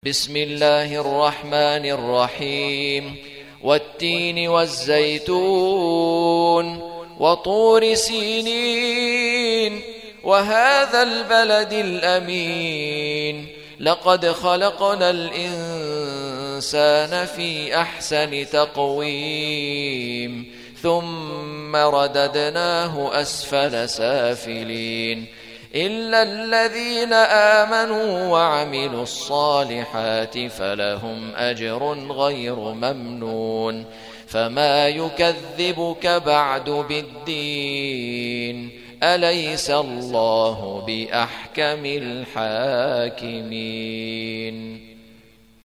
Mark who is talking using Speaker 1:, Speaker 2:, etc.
Speaker 1: بسم الله الرحمن الرحيم والتين والزيتون وطور سينين وهذا البلد الأمين لقد خلقنا الإنسان في أحسن تقويم ثم رددناه أسفل سافلين إلا الذين آمنوا وعملوا الصالحات فلهم أجر غير ممنون فما يكذبك بعد بالدين أليس الله بأحكم الحاكمين.